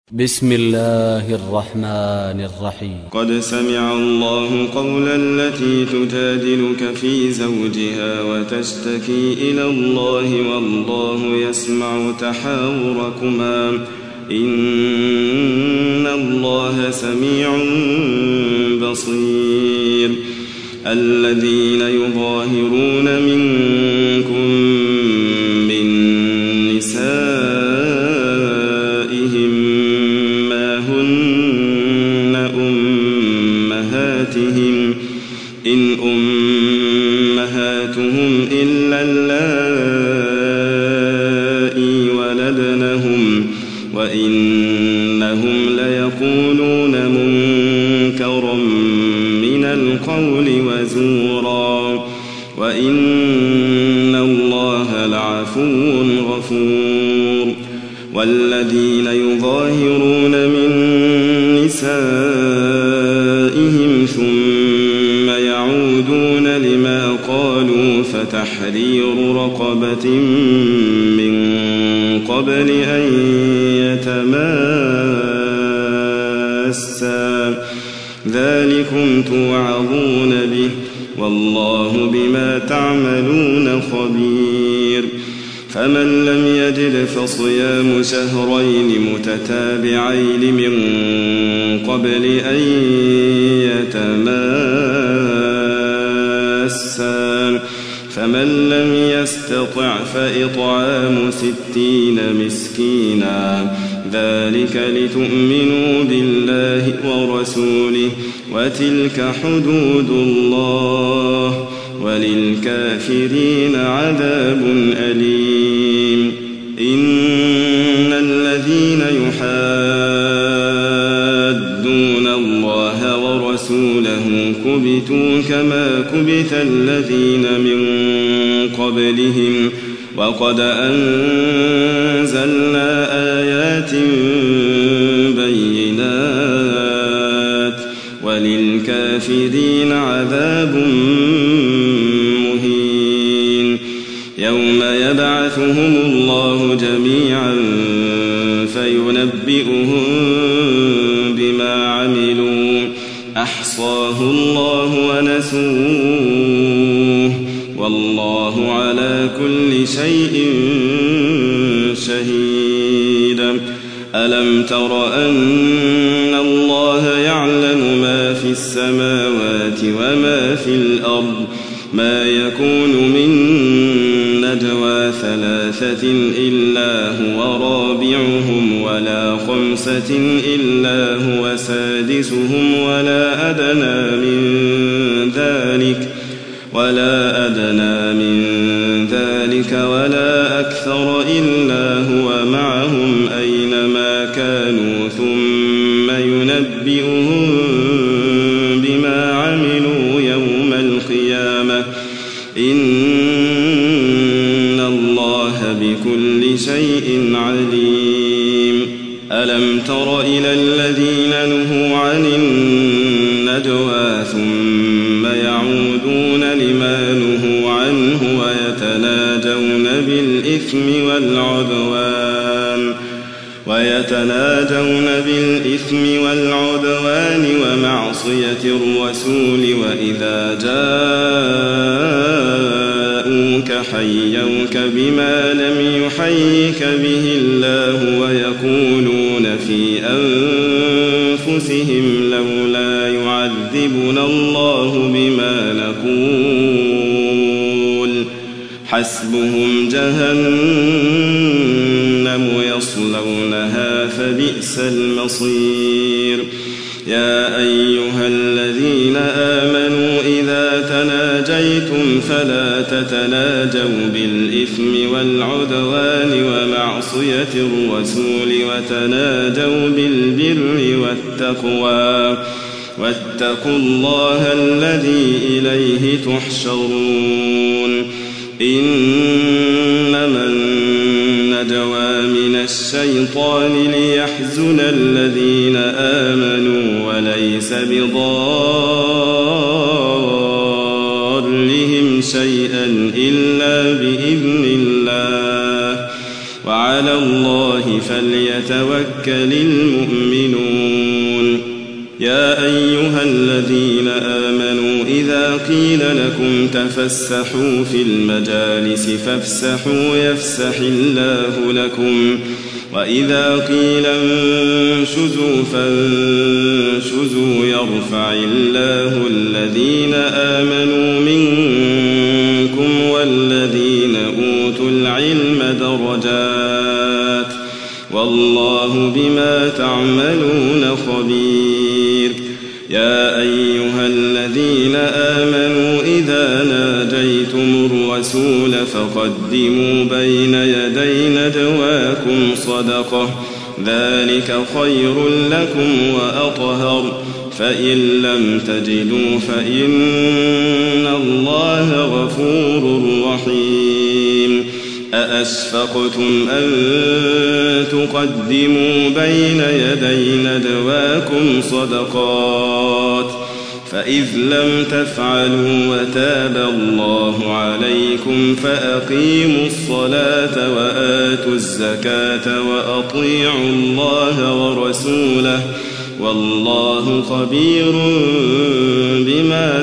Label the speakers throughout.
Speaker 1: بسم الله الرحمن الرحيم.
Speaker 2: قد سمع الله قول التي تجادلك في زوجها وتشتكي إلى الله والله يسمع تحاوركما إن الله سميع بصير. الذين يظاهرون منكم من نسائهم ما هن أمهاتهم إن أمهاتهم إلا اللائي ولدنهم وإنهم ليقولون منكرا من القول وزورا وإن الله لعفو غفور. والذين يظاهرون من نسائهم ثم يعودون لما قالوا فتحرير رقبة من قبل أن يتماسا ذلكم توعظون به والله بما تعملون خبير. فمن لم يجد فصيام شهرين متتابعين من قبل أن يتماسا فمن لم يستطع فإطعام 60 مسكينا ذلك لتؤمنوا بالله ورسوله وتلك حدود الله وللكافرين عذاب أليم. إن الذين يحادون الله ورسوله كبتوا كما كبت الذين من قبلهم وقد أنزلنا آيات بينات وللكافرين عذاب مهين. يوم يبعثهم الله جميعا فينبئهم بما عملوا أحصاه الله ونسوه والله على كل شيء شهيد. ألم تر أن الله يعلم ما في السماوات وما في الأرض ما يكون من نجوى 3 إلا هو رابعهم ولا 5 إلا هو سادسهم ولا أدنى من ذلك ولا أكثر إلا هو معهم أينما كانوا ثم ينبئهم بما عملوا يوم القيامة إن الله بكل شيء عليم. ألم تر إلى الذين نهوا عن النجوى ثم يعودون لما نهوا عنه ويتناجون بالإثم والعدوان ومعصية الرسول وإذا جاءوك حيوك بما لم يحيك به الله ويقولون في أنفسهم لولا يعذبنا الله بما نقول حسبهم جهنم يصلونها فبئس المصير. يا أيها الذين آمنوا إذا تناجيتم فلا تتناجوا بالإثم والعدوان ومعصية الرسول وتناجوا بالبر والتقوى واتقوا الله الذي إليه تحشرون. إنما النجوى من الشيطان ليحزن الذين آمنوا وليس بضارهم شيئا إلا بإذن الله وعلى وعلى الله فليتوكل المؤمنون يا أيها الذين آمنوا إذا قيل لكم تفسحوا في المجالس فافسحوا يفسح الله لكم وإذا قيل انشزوا فانشزوا يرفع الله الذين آمنوا منكم والذين أوتوا العلم درجات والله بما تعملون خبير يا أيها الذين آمنوا إذا ناجيتم الرسول فقدموا بين يدي نجواكم صدقة ذلك خير لكم وأطهر فإن لم تجدوا فإن الله غفور رحيم أأشفقتم أن تقدموا بين يدي نجواكم صدقات فإذ لم تفعلوا وتاب الله عليكم فأقيموا الصلاة وآتوا الزكاة وأطيعوا الله ورسوله والله خبير بما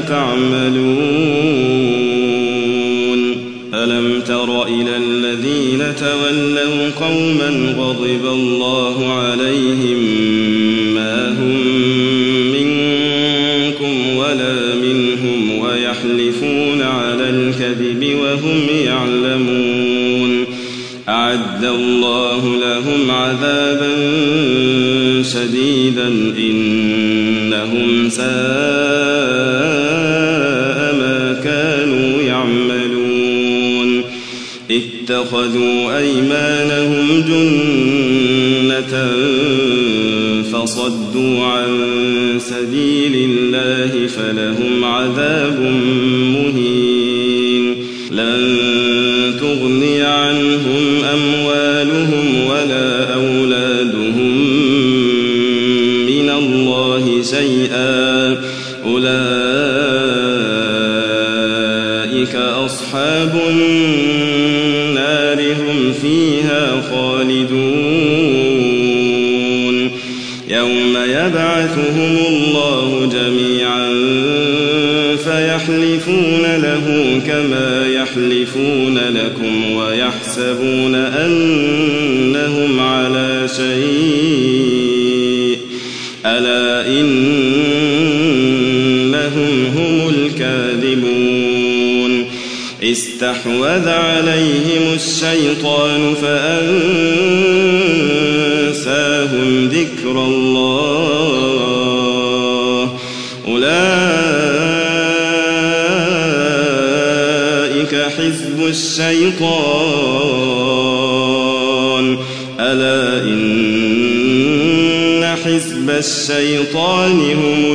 Speaker 2: تعملون ألم تر إلى الذين تولوا قوما غضب الله عليهم ما هم منكم ولا منهم ويحلفون على الكذب وهم يعلمون أعد الله لهم عذابا شديدا إنهم ساء ما كانوا يعملون اتخذوا أيمانهم جنة فصدوا عن سبيل الله فلهم عذاب مهين لن تغني عنهم أموالهم ولا أولادهم من الله شيئا أولئك أصحاب النار هم فيها خالدون يوم يبعثهم الله جميعا فيحلفون له كما يحلفون لكم ويحسبون أنهم على شيء ألا إنهم هم الكاذبون استحوذ عليهم الشيطان فأنساهم ذكر الله أولئك حزب الشيطان ألا إن حزب الشيطان هم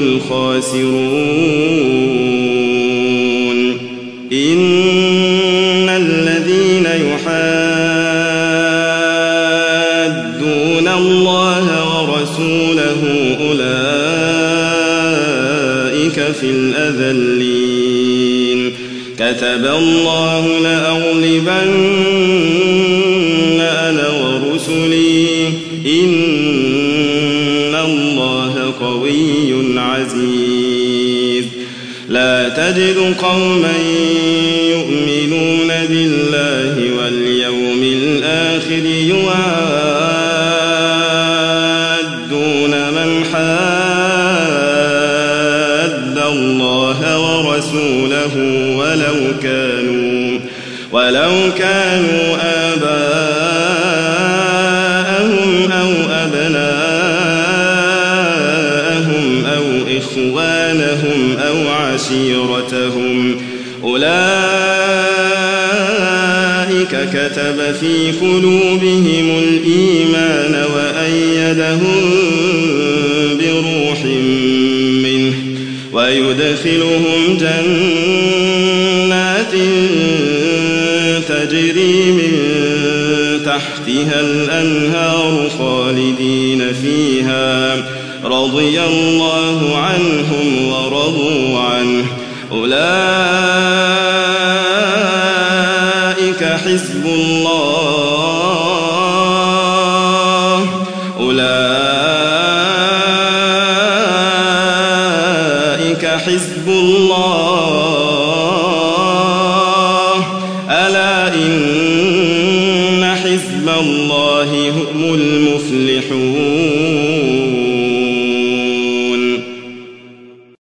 Speaker 2: الخاسرون إن الذين يحادون الله ورسوله أولئك في الأذلين كتب الله لأغلبن أنا ورسلي إن الله قوي عزيز لا تجد قوما يؤمنون بالله واليوم الآخر يوادون من حاد الله ورسوله ولو كانوا آباءهم أو أبناءهم أو إخوانهم أو عشيرتهم أولئك كتب في قلوبهم الإيمان وأيدهم بروح منه ويدخلهم جنات تجري من تحتها الأنهار خالدين فيها رضي الله عنهم ورضوا عنه أولئك حزب الله حزب الله ألا إن حزب الله هم المفلحون